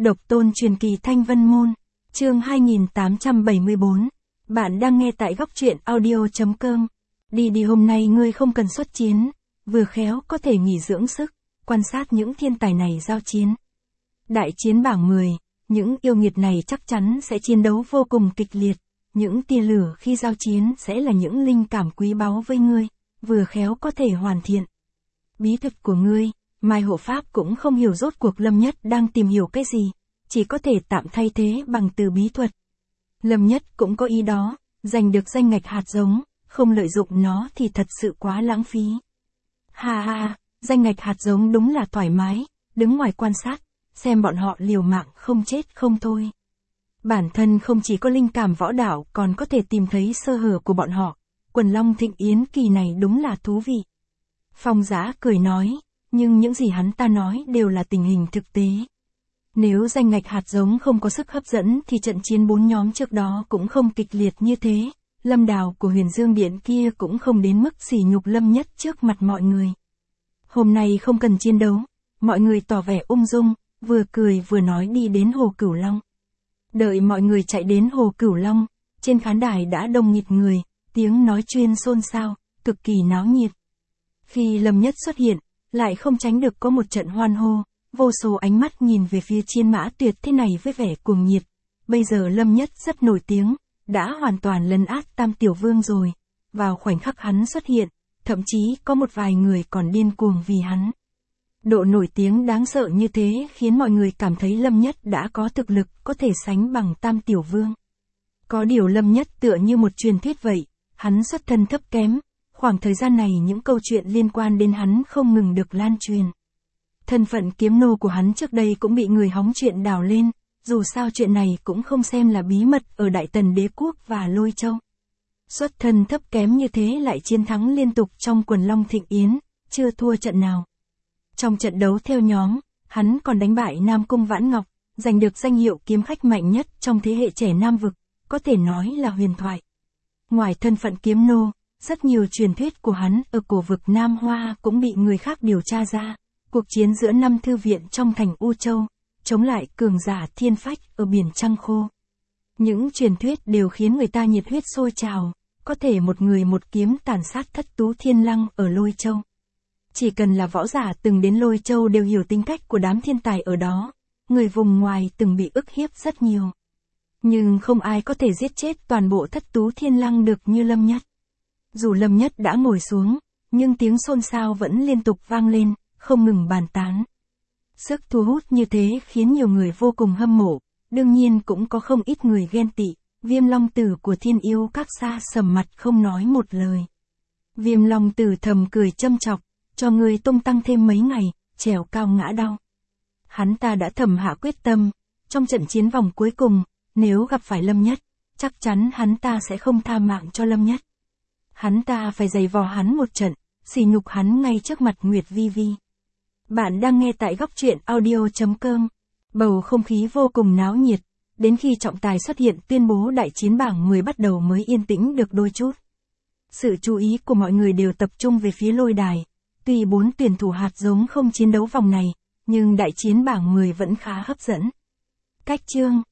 Độc tôn truyền kỳ Thanh Vân Môn, chương 2874. Bạn đang nghe tại góc truyện audio.com. Đi hôm nay ngươi không cần xuất chiến, vừa khéo có thể nghỉ dưỡng sức, quan sát những thiên tài này giao chiến. Đại chiến bảng 10, những yêu nghiệt này chắc chắn sẽ chiến đấu vô cùng kịch liệt, những tia lửa khi giao chiến sẽ là những linh cảm quý báu với ngươi, vừa khéo có thể hoàn thiện bí thuật của ngươi. Mai hộ pháp cũng không hiểu rốt cuộc Lâm Nhất đang tìm hiểu cái gì, chỉ có thể tạm thay thế bằng từ bí thuật. Lâm Nhất cũng có ý đó, giành được danh ngạch hạt giống, không lợi dụng nó thì thật sự quá lãng phí. Ha, danh ngạch hạt giống đúng là thoải mái, đứng ngoài quan sát, xem bọn họ liều mạng không chết không thôi. Bản thân không chỉ có linh cảm võ đạo còn có thể tìm thấy sơ hở của bọn họ, quần long thịnh yến kỳ này đúng là thú vị. Phong Giá cười nói, nhưng những gì hắn ta nói đều là tình hình thực tế. Nếu danh ngạch hạt giống không có sức hấp dẫn thì trận chiến 4 nhóm trước đó cũng không kịch liệt như thế, Lâm Đào của Huyền Dương Điện kia cũng không đến mức sỉ nhục Lâm Nhất trước mặt mọi người. Hôm nay không cần chiến đấu, mọi người tỏ vẻ ung dung, vừa cười vừa nói đi đến Hồ Cửu Long. Đợi mọi người chạy đến Hồ Cửu Long, trên khán đài đã đông nghịt người, tiếng nói chuyên xôn xao, cực kỳ náo nhiệt. Khi Lâm Nhất xuất hiện, lại không tránh được có một trận hoan hô, vô số ánh mắt nhìn về phía chiến mã tuyệt thế này với vẻ cuồng nhiệt. Bây giờ Lâm Nhất rất nổi tiếng, đã hoàn toàn lấn át Tam Tiểu Vương rồi. Vào khoảnh khắc hắn xuất hiện, thậm chí có một vài người còn điên cuồng vì hắn. Độ nổi tiếng đáng sợ như thế khiến mọi người cảm thấy Lâm Nhất đã có thực lực có thể sánh bằng Tam Tiểu Vương. Có điều Lâm Nhất tựa như một truyền thuyết vậy, hắn xuất thân thấp kém. Khoảng thời gian này những câu chuyện liên quan đến hắn không ngừng được lan truyền. Thân phận kiếm nô của hắn trước đây cũng bị người hóng chuyện đào lên, dù sao chuyện này cũng không xem là bí mật ở Đại Tần Đế Quốc và Lôi Châu. Xuất thân thấp kém như thế lại chiến thắng liên tục trong quần long thịnh yến, chưa thua trận nào. Trong trận đấu theo nhóm, hắn còn đánh bại Nam Cung Vãn Ngọc, giành được danh hiệu kiếm khách mạnh nhất trong thế hệ trẻ Nam Vực, có thể nói là huyền thoại. Ngoài thân phận kiếm nô, rất nhiều truyền thuyết của hắn ở cổ vực Nam Hoa cũng bị người khác điều tra ra. Cuộc chiến giữa 5 thư viện trong thành U Châu, chống lại cường giả Thiên Phách ở biển Trăng Khô. Những truyền thuyết đều khiến người ta nhiệt huyết sôi trào, có thể một người một kiếm tàn sát Thất Tú Thiên Lăng ở Lôi Châu. Chỉ cần là võ giả từng đến Lôi Châu đều hiểu tính cách của đám thiên tài ở đó, người vùng ngoài từng bị ức hiếp rất nhiều. Nhưng không ai có thể giết chết toàn bộ Thất Tú Thiên Lăng được như Lâm Nhất. Dù Lâm Nhất đã ngồi xuống, nhưng tiếng xôn xao vẫn liên tục vang lên, không ngừng bàn tán. Sức thu hút như thế khiến nhiều người vô cùng hâm mộ, đương nhiên cũng có không ít người ghen tị. Viêm Long Tử của Thiên Yêu Các xa sầm mặt không nói một lời. Viêm Long Tử thầm cười châm chọc, cho ngươi tung tăng thêm mấy ngày, trèo cao ngã đau. Hắn ta đã thầm hạ quyết tâm, trong trận chiến vòng cuối cùng, nếu gặp phải Lâm Nhất, chắc chắn hắn ta sẽ không tha mạng cho Lâm Nhất. Hắn ta phải giày vò hắn một trận, sỉ nhục hắn ngay trước mặt Nguyệt Vi Vi. Bạn đang nghe tại góc truyện audio.com. Bầu không khí vô cùng náo nhiệt, đến khi trọng tài xuất hiện tuyên bố đại chiến bảng 10 bắt đầu mới yên tĩnh được đôi chút. Sự chú ý của mọi người đều tập trung về phía lôi đài. Tuy 4 tuyển thủ hạt giống không chiến đấu vòng này, nhưng đại chiến bảng 10 vẫn khá hấp dẫn. Cách chương